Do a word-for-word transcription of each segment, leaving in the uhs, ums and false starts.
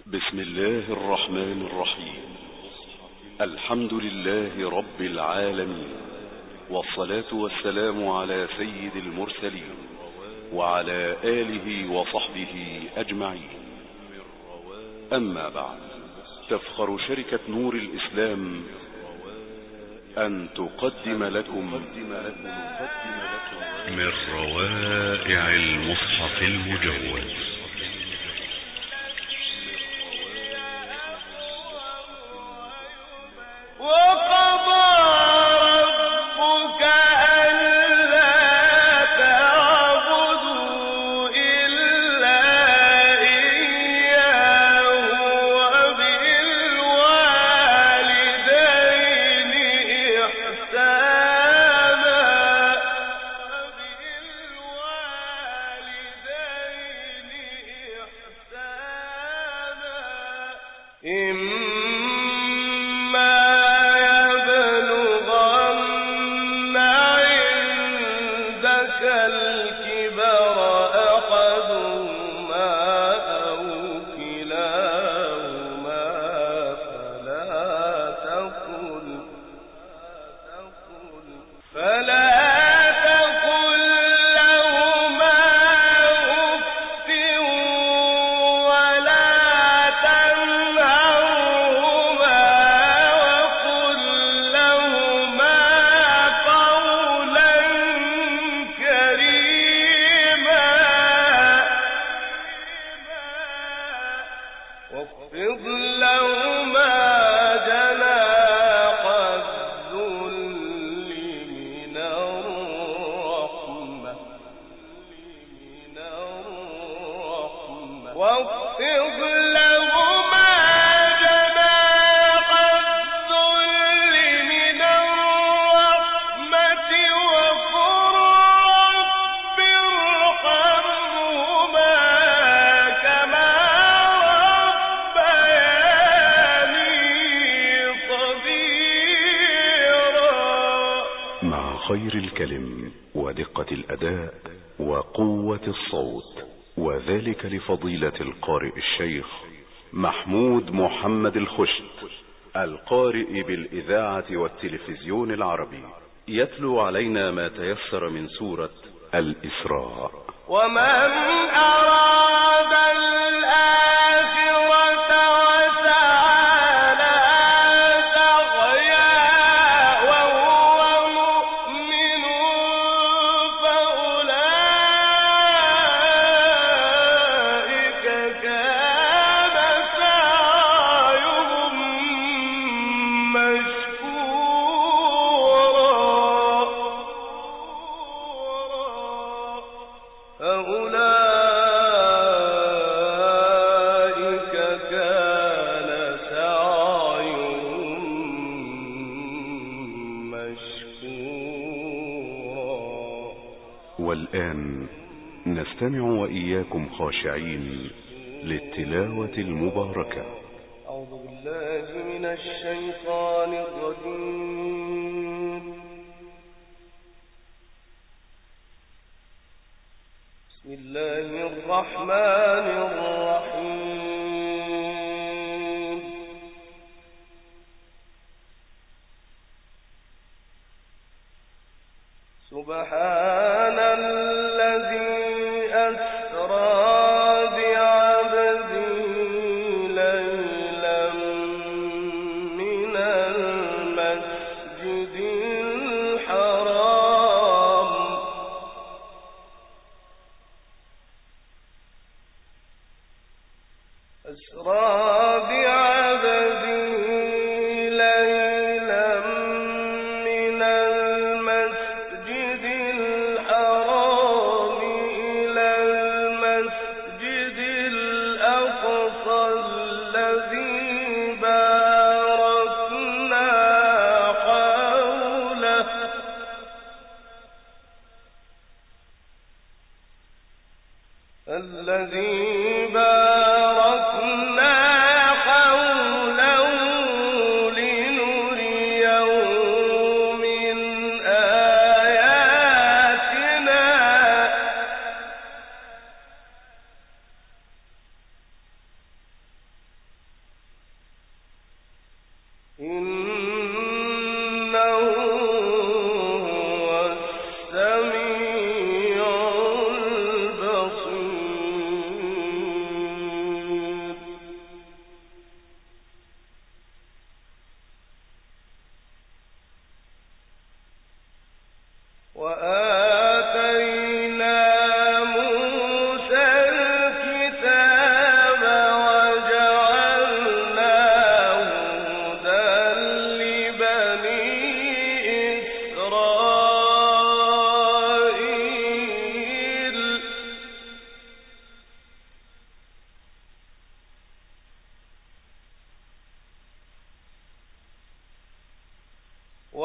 بسم الله الرحمن الرحيم. الحمد لله رب العالمين، والصلاة والسلام على سيد المرسلين وعلى آله وصحبه أجمعين. أما بعد، تفخر شركة نور الإسلام أن تقدم لكم من روائع المصحف المجوز خير الكلم ودقة الأداء وقوة الصوت، وذلك لفضيلة القارئ الشيخ محمود محمد الخشت، القارئ بالإذاعة والتلفزيون العربي، يتلو علينا ما تيسر من سورة الإسراء. ومن أراد الآخرة والآن نستمع وإياكم خاشعين للتلاوة المباركة. أعوذ بالله من الشيطان الرجيم. بسم الله الرحمن الرحيم. سبحان الذي أسرى بعبده ليلا من المسجد الحرام أسرى بعبده ليلا من المسجد الحرام إلى المسجد الأقصى الذي باركنا حوله الذي باركنا حوله لنريه من آياتنا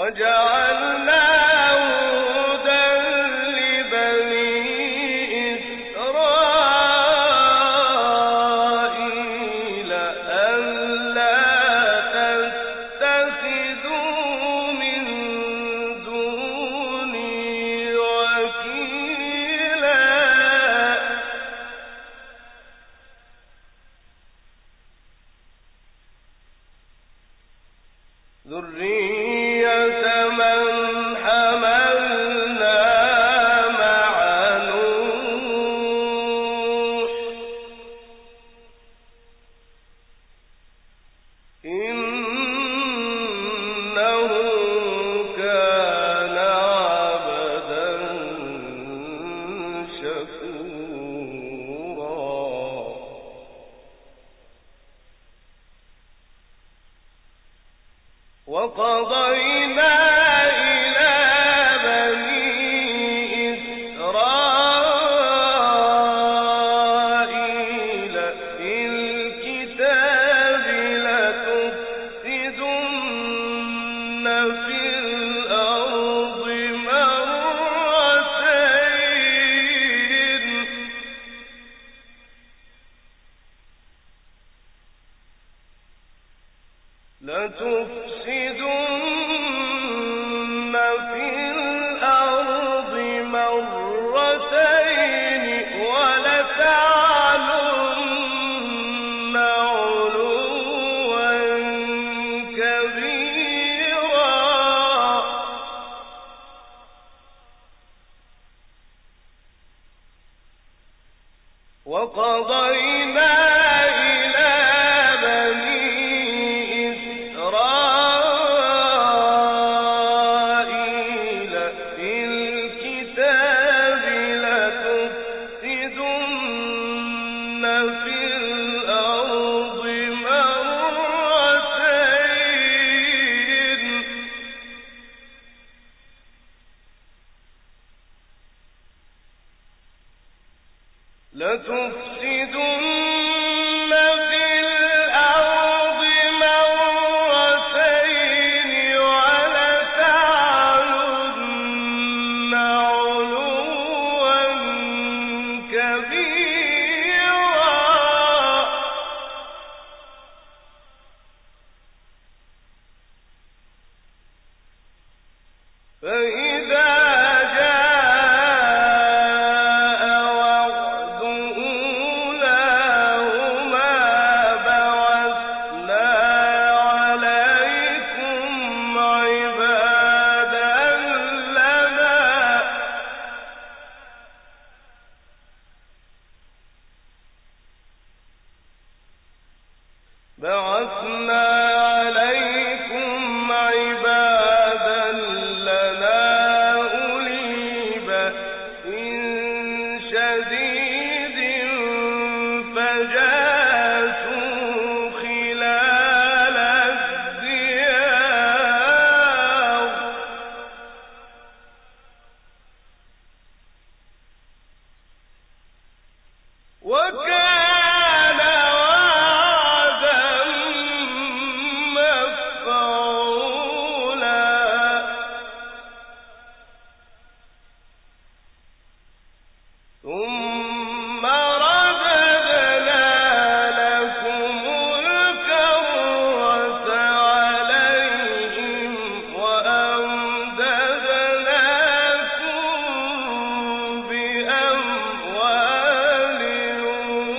وأموال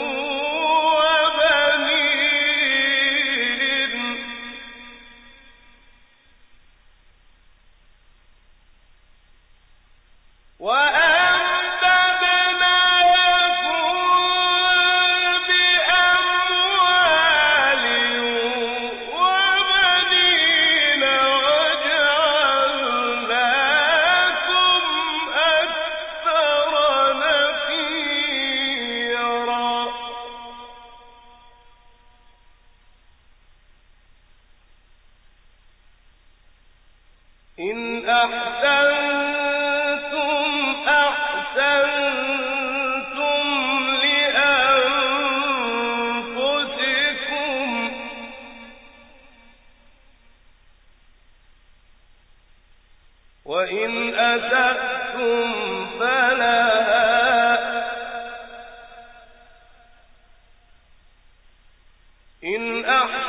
إن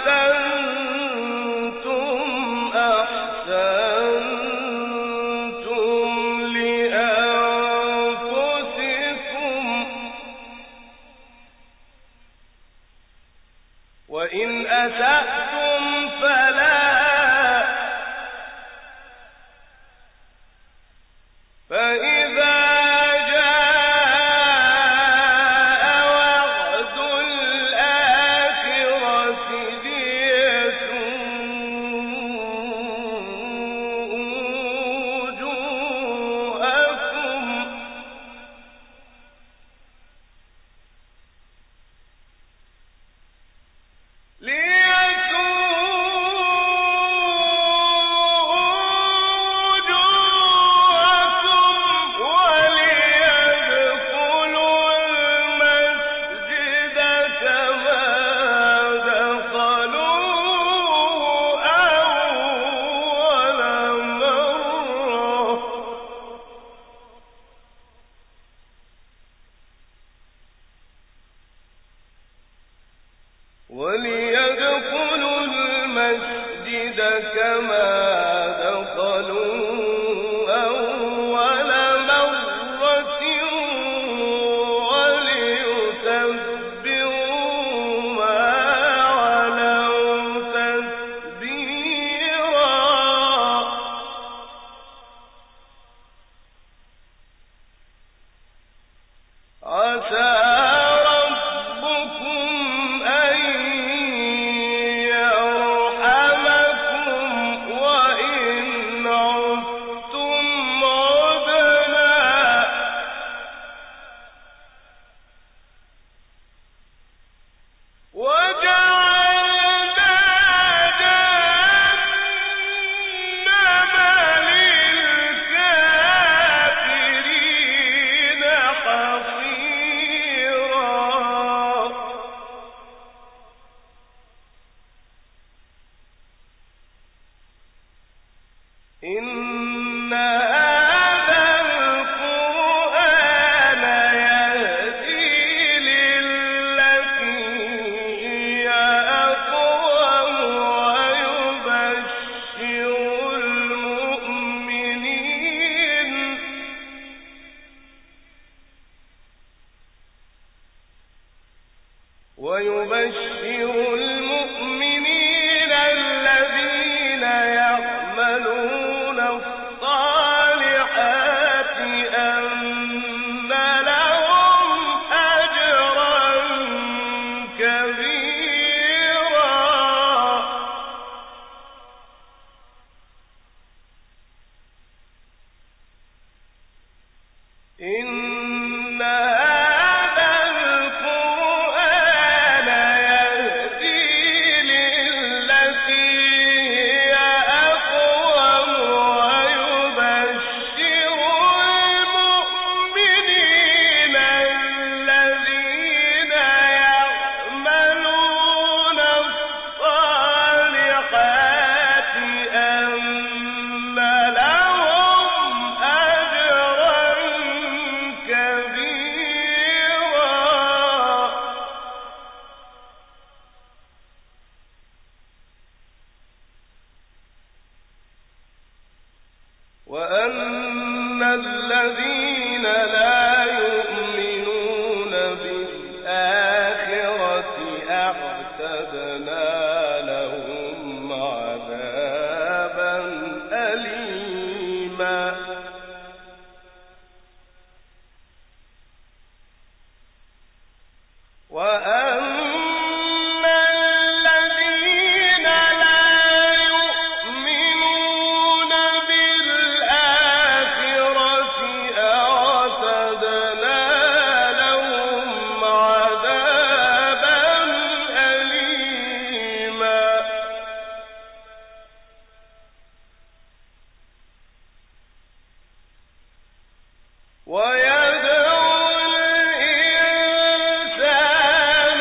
أحسنتم أحسنتم لأنفسكم وإن أسأتم فلا فإذا وليدخلوا المسجد كما دخلوا أول مرة وليتبروا ما علوا تتبيرا عسى إن هذا القرآن يهدي للتي هي أقوم ويبشر المؤمنين ويبشر المؤمنين الذين يعملون الصالحات أن لهم أجرا كبيرا إن هذا القرآن يهدي للتي هي أقوم ويبشر المؤمنين الذين يعملون الصالحات أن لهم أجرا كبيرا وأن الذين لا يؤمنون بالآخرة أعتدنا لهم عذابا أليما وأن الذين لا يؤمنون بالآخرة أعتدنا لهم عذابا أليما ويدعو الإنسان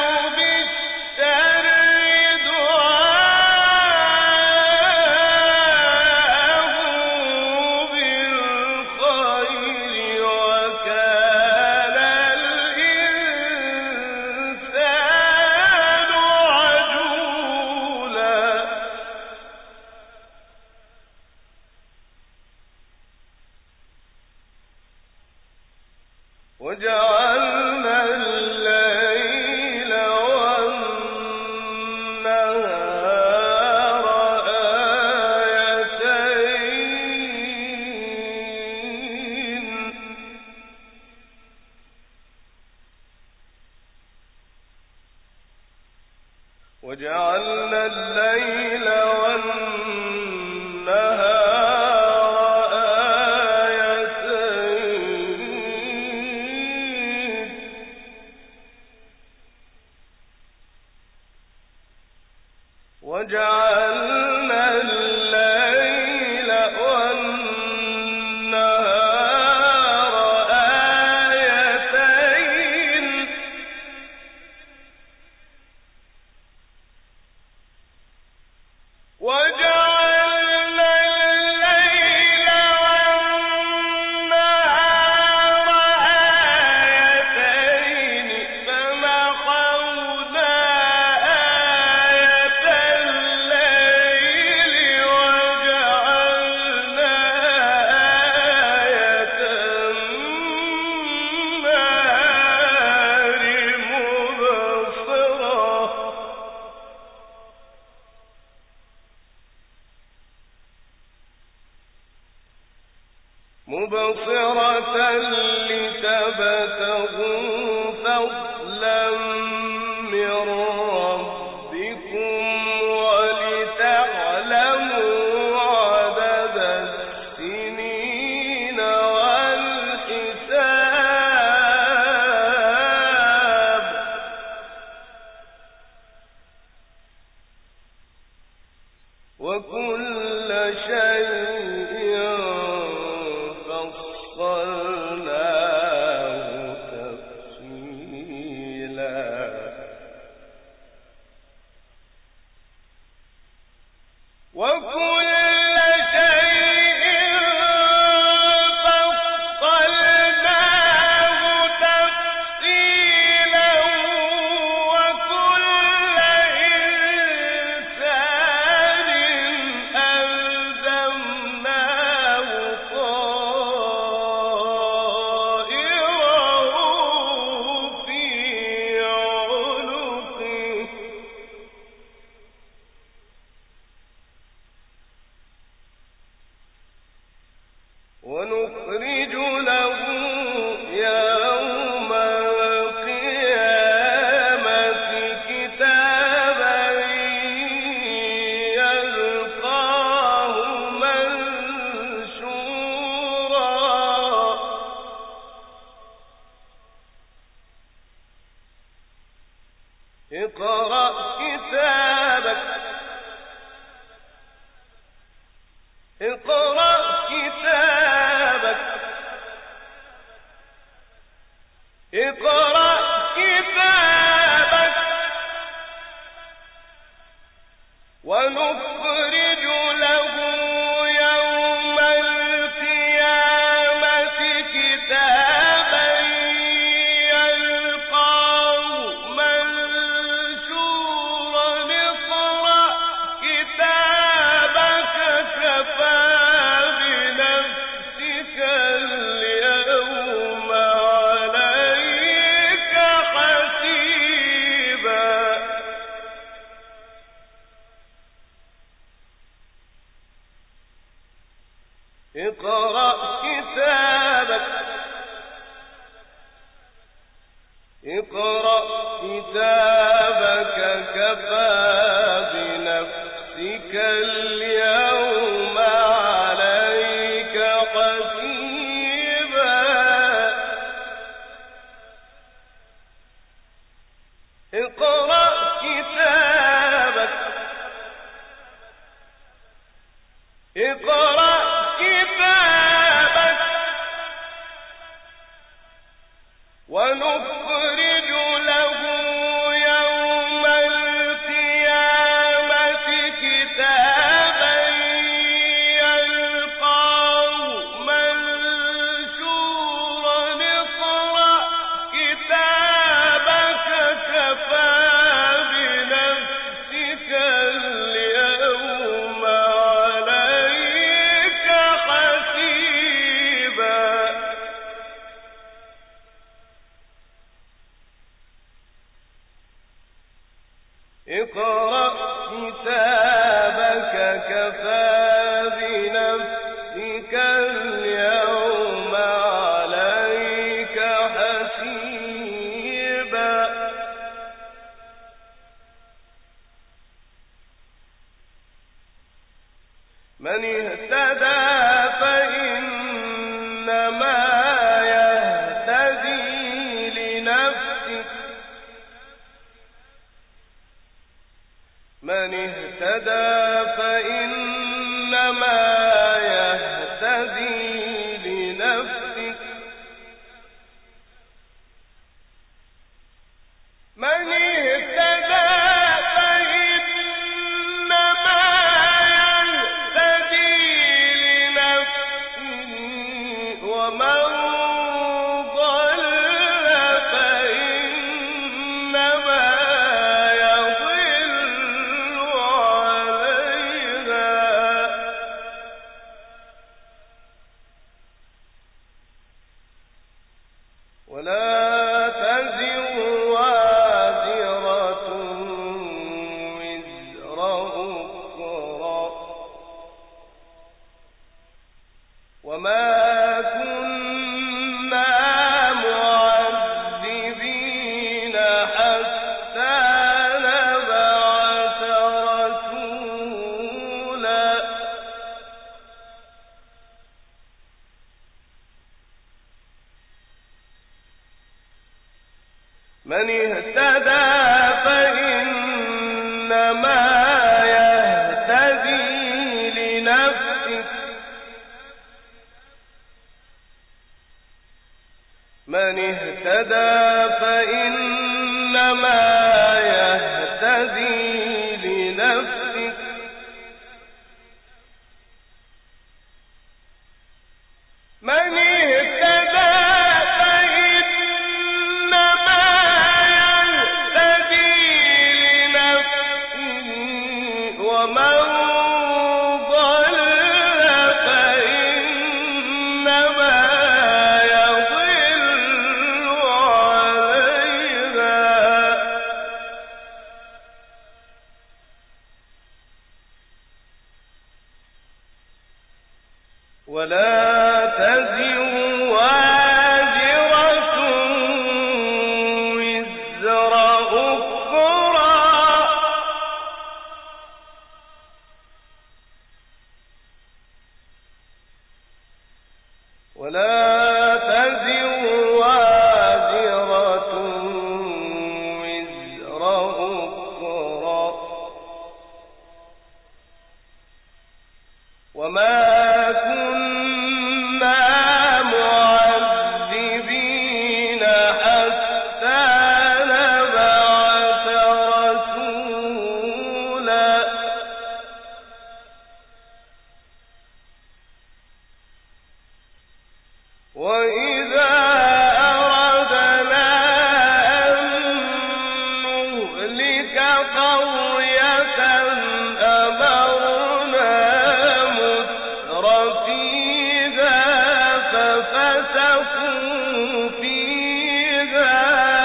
وجعلنا الليل والنهار آيتين وجعلنا الليل والنهار آيتين وجعلنا الليل والنهار آيتين فمحونا آية الليل وجعلنا آية النهار مبصرة مبصرة لتبتغوا فضلا من ربكم ولتعلموا عدد السنين والحساب وكل شيء فصلناه تفصيلا وكل شيء فصلناه تفصيلا وكل إنسان ألزمناه طائره في عنقه ونخرج له يوم القيامة كتابا يلقاه منشورا اقرأ كتابك اقرأ كتابك اقرأ كتابك ونخرج له يوم القيامة كتابا يلقاه منشورا اقرأ كتابك كفى بنفسك اليوم عليك حسيبا اقرأ كتابك اقرأ كتابك كفى بنفسك اليوم عليك حسيبا اقرأ كتابك اقرأ كتابك ونخرج له يوم القيامة كتابا يلقاه منشورا اقرأ كتابك كفى بنفسك اليوم عليك حسيبا اقرأ كتابك كفى بنفسك اليوم عليك حسيبا من اهتدى فإنما يهتدي لنفسه من اهتدى فإنما يهتدي لنفسه من اهتدى فإنما يهتدي لنفسه ومن ضل فإنما يضل عليها ولا تزر وازرة وزر أخرى وما كنا معذبين حتى نبعث رسولا من اهتدى فإنما يهتدي لنفسه من اهتدى فإنما يهتدي لنفسه من اهتدى فإنما يهتدي لنفسه ومن ضل فإنما يضل عليها ولا تزر وازرة وزر أخرى ولا تزر وازرة وزر أخرى وما كنا معذبين حتى نبعث رسولا وإذا أردنا أن نهلك قرية أمرنا مترفيها ففسقوا فيها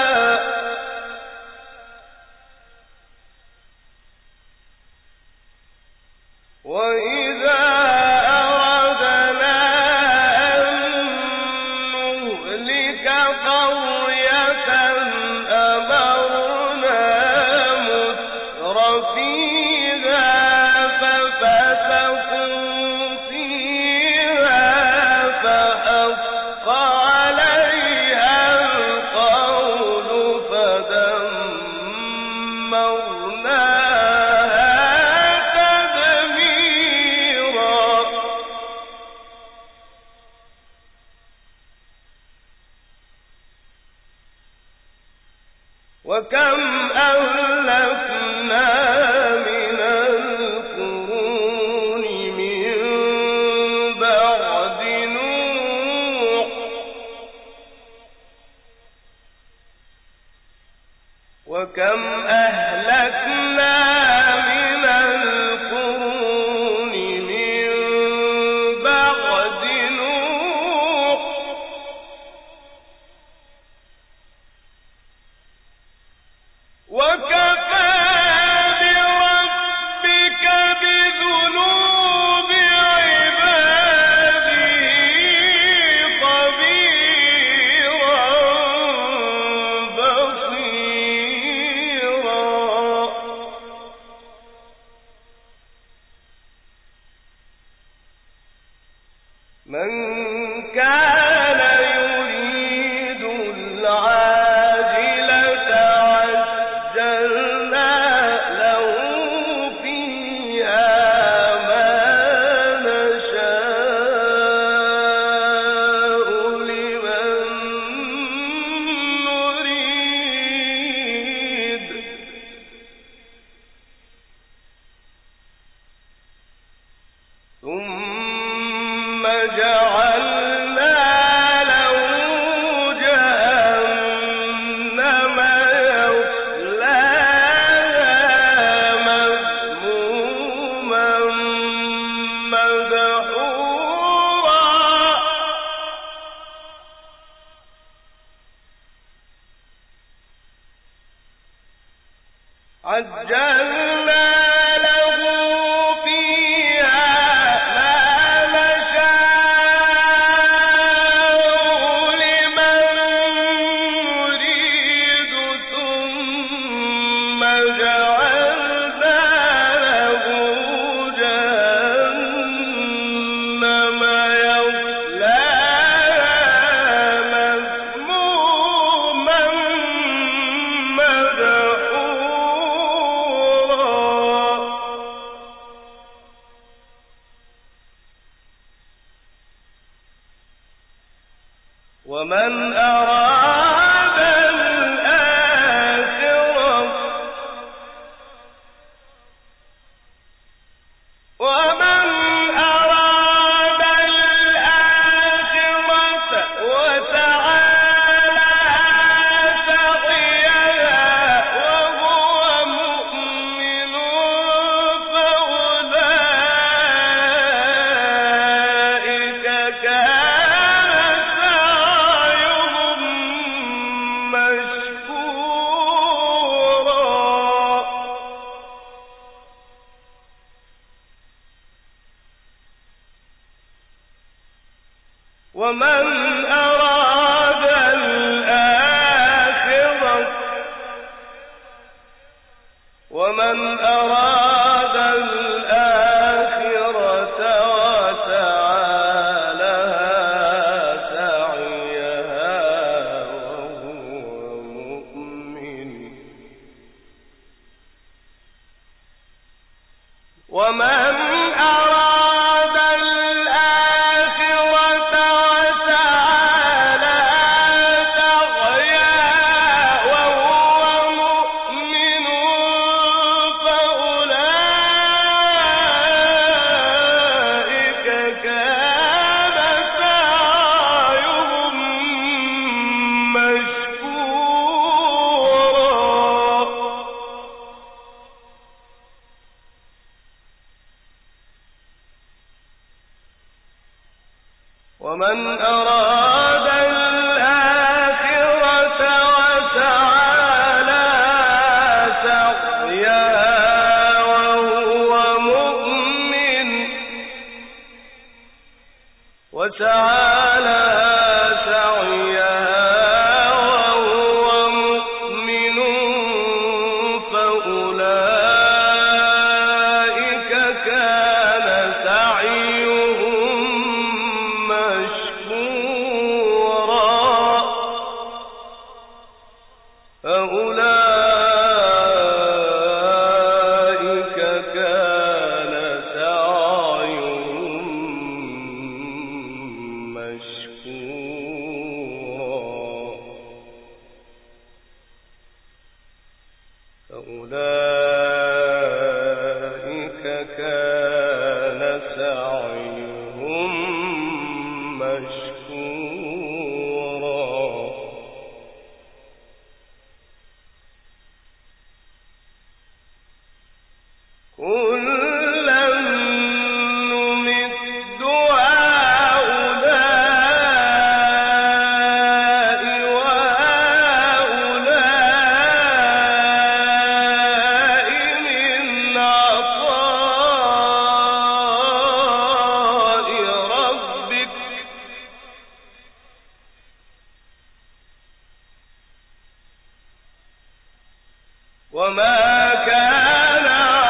وإذا أردنا أن نهلك قرية أمرنا مترفيها ففسقوا فيها فحق عليها القول فدمرناها تدميرا وكم أهلكنا من القرون من بعد نوح وكم أهلكنا من القرون من بعد نوح وكفى بربك بذنوب عباده خبيرا بصيرا عجلنا له فيها ما نشاء لمن نريد ثم جعلنا له جهنم يصلاها مذموما مدحورا ومن أراد الآخرة ومن أراد الآخرة وسعى لها سعيها وهو مؤمن فأولئك كان سعيهم مشكورا ومن أراد الآخرة ومن أراد الآخرة وسعى لها سعيها وهو مؤمن ومن أراد الآخرة وسعى لها سعيها وهو مؤمن فأولئك كان سعيهم مشكورا ومن أراد الآخرة وسعى لها سعيها وهو مؤمن وسعى لها سعيها وهو مؤمن فأولئك كان سعيهم مشكورا فأولئك كان سعيهم مشكورا فأولئك كان سعيهم مشكورا كلا نمد هؤلاء وهؤلاء من عطاء ربك وما كان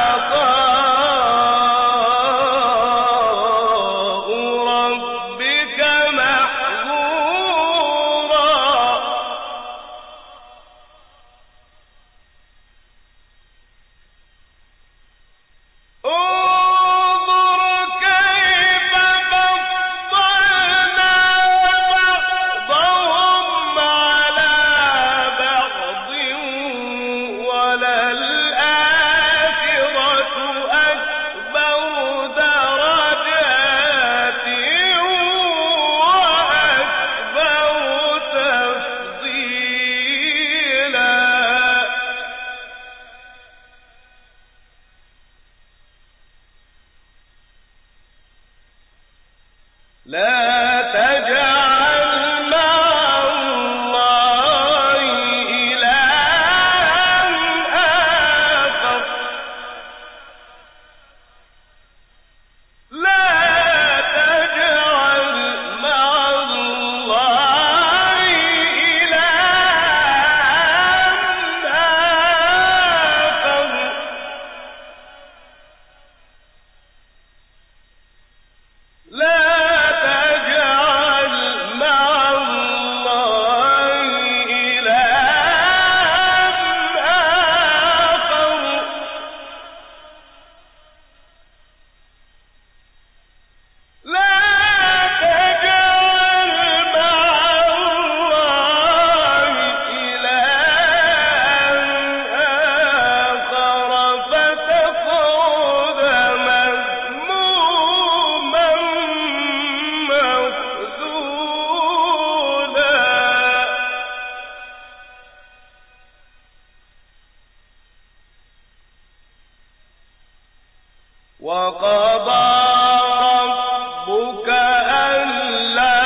عطاء ربك محظورا انظر كيف فضلنا بعضهم على بعض وللآخرة وقضى ربك ألا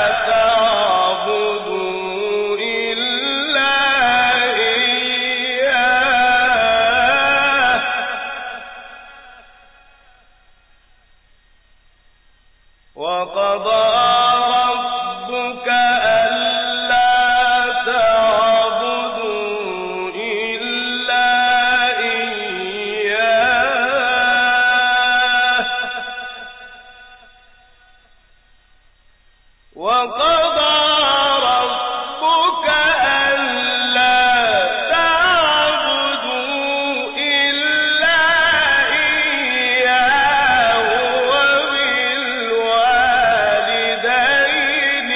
تعبدوا إلا إياه وقضى ربك ألا تعبدوا إلا إياه وقضى ربك ألا تعبدوا إلا إياه وبالوالدين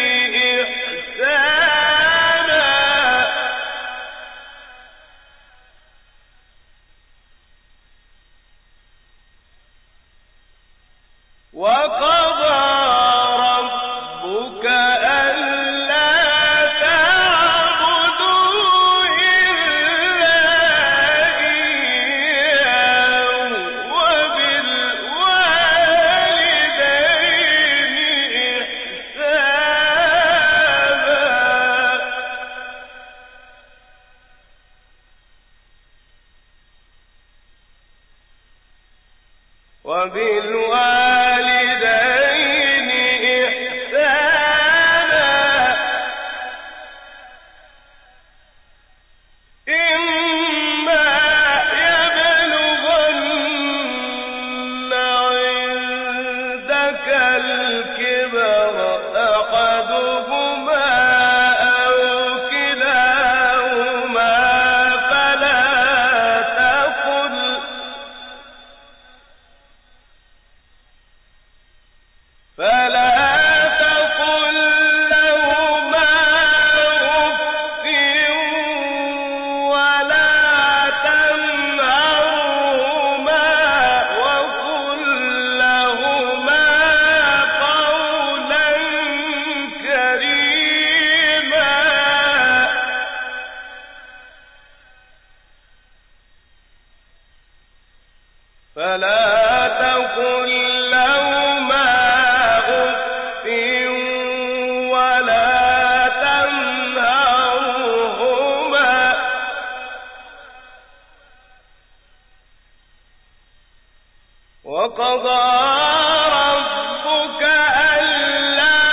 إحسانا وقضى ربك ألا تعبدوا إلا إياه وبالوالدين إحسانا وبالوالدين إحسانا إما يبلغن عندك الكبر أحدهما أو كلاهما فلا تقل فلا تقل لهما أف ولا تنهرهما وقل لهما قولا كريما فلا تقل لهما أف ولا تنهرهما وقضى ربك ألا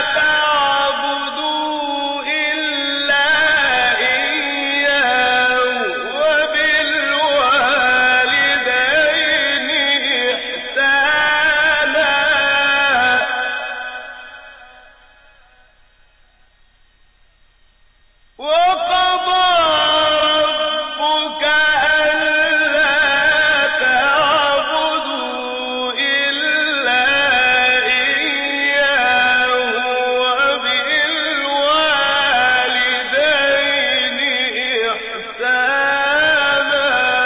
تعبدوا إلا إياه وبالوالدين إحسانا وقضى ربك ألا تعبدوا إلا إياه وبالوالدين إحسانا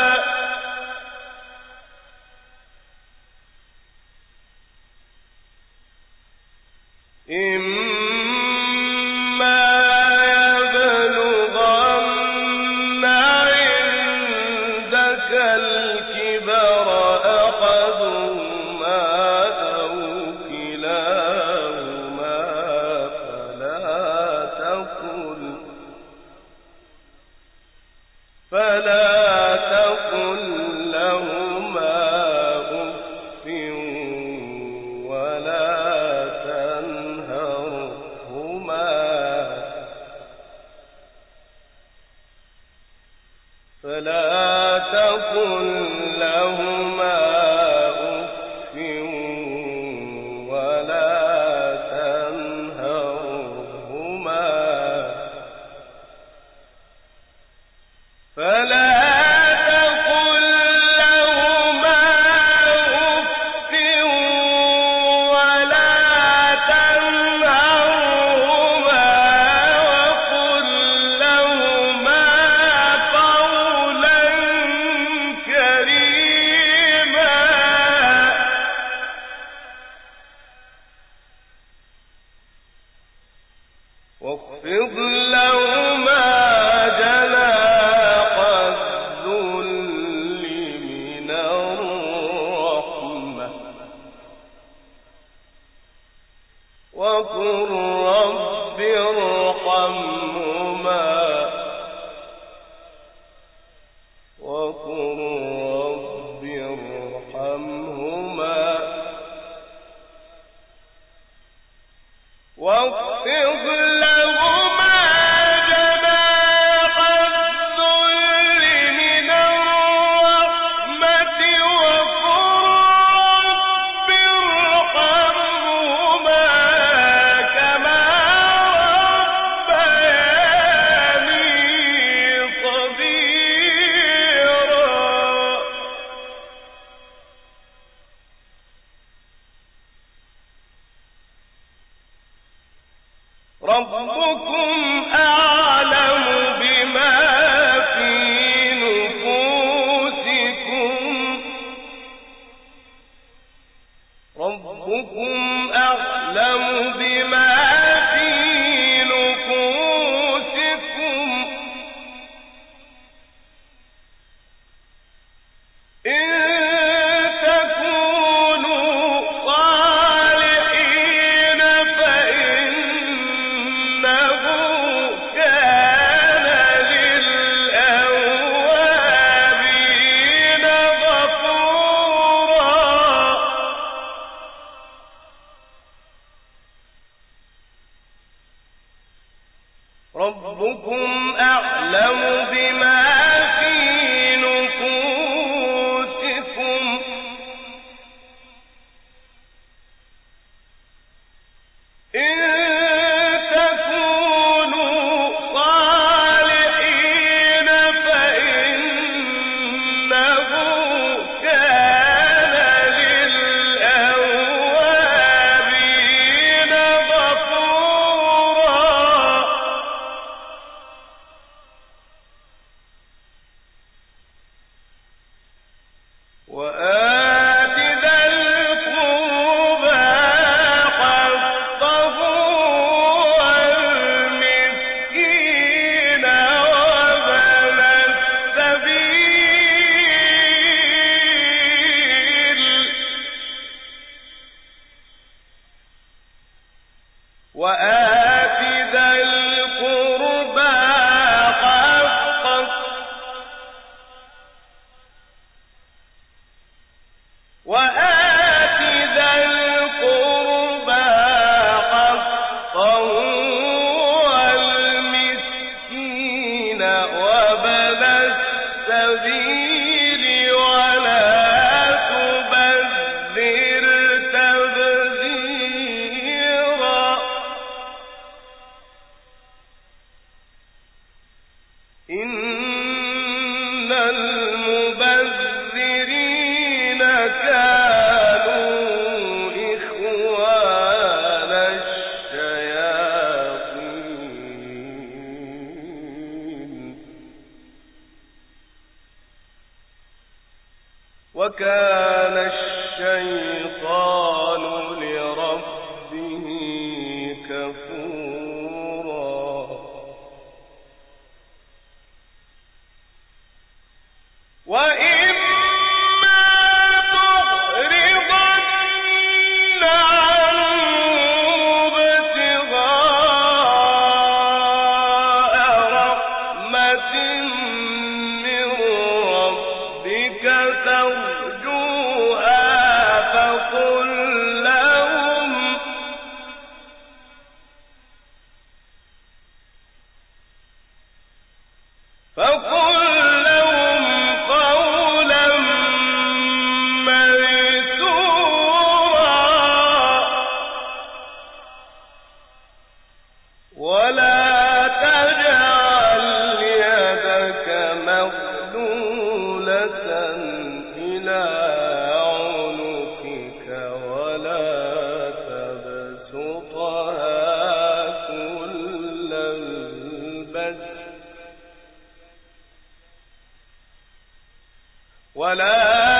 إما يبلغن عندك الكبر أحدهما أو كلاهما فلا تقل فلا تقل لهما أف ولا تنهرهما فلا تقل لهما أف ولا تنهرهما فلا تقل لهما أف ولا تنهرهما وقل لهما قولا كريما وقل رب ارحمهما واخفض لهما جناح الذل من الرحمة وقل رب ارحمهما كما ربياني صغيرا. ربكم أعلم بما في نفوسكم ربكم أعلم بما في نفوسكم إن تكونوا صالحين فإنه كان للأوابين غفورا. ربكم أعلم بما في نفوسكم إن تكونوا صالحين فإنه كان للأوابين غفورا. وآت ذا القربى حقه والمسكين وابن السبيل وآت ذا القربى حقه وآت ذا القربى حقه والمسكين وابن السبيل ولا تبذر تبذيرا. إن المبذرين كانوا إخوان الشياطين وكان الشيطان لربه كفورا. وإما تعرضن عنهم ابتغاء رحمة من ربك ترجوها فقل لهم فقل لهم قولا ميسورا ولا تجعل يدك مغلولة إلى عنقك ولا تبسطها كل البسط ولا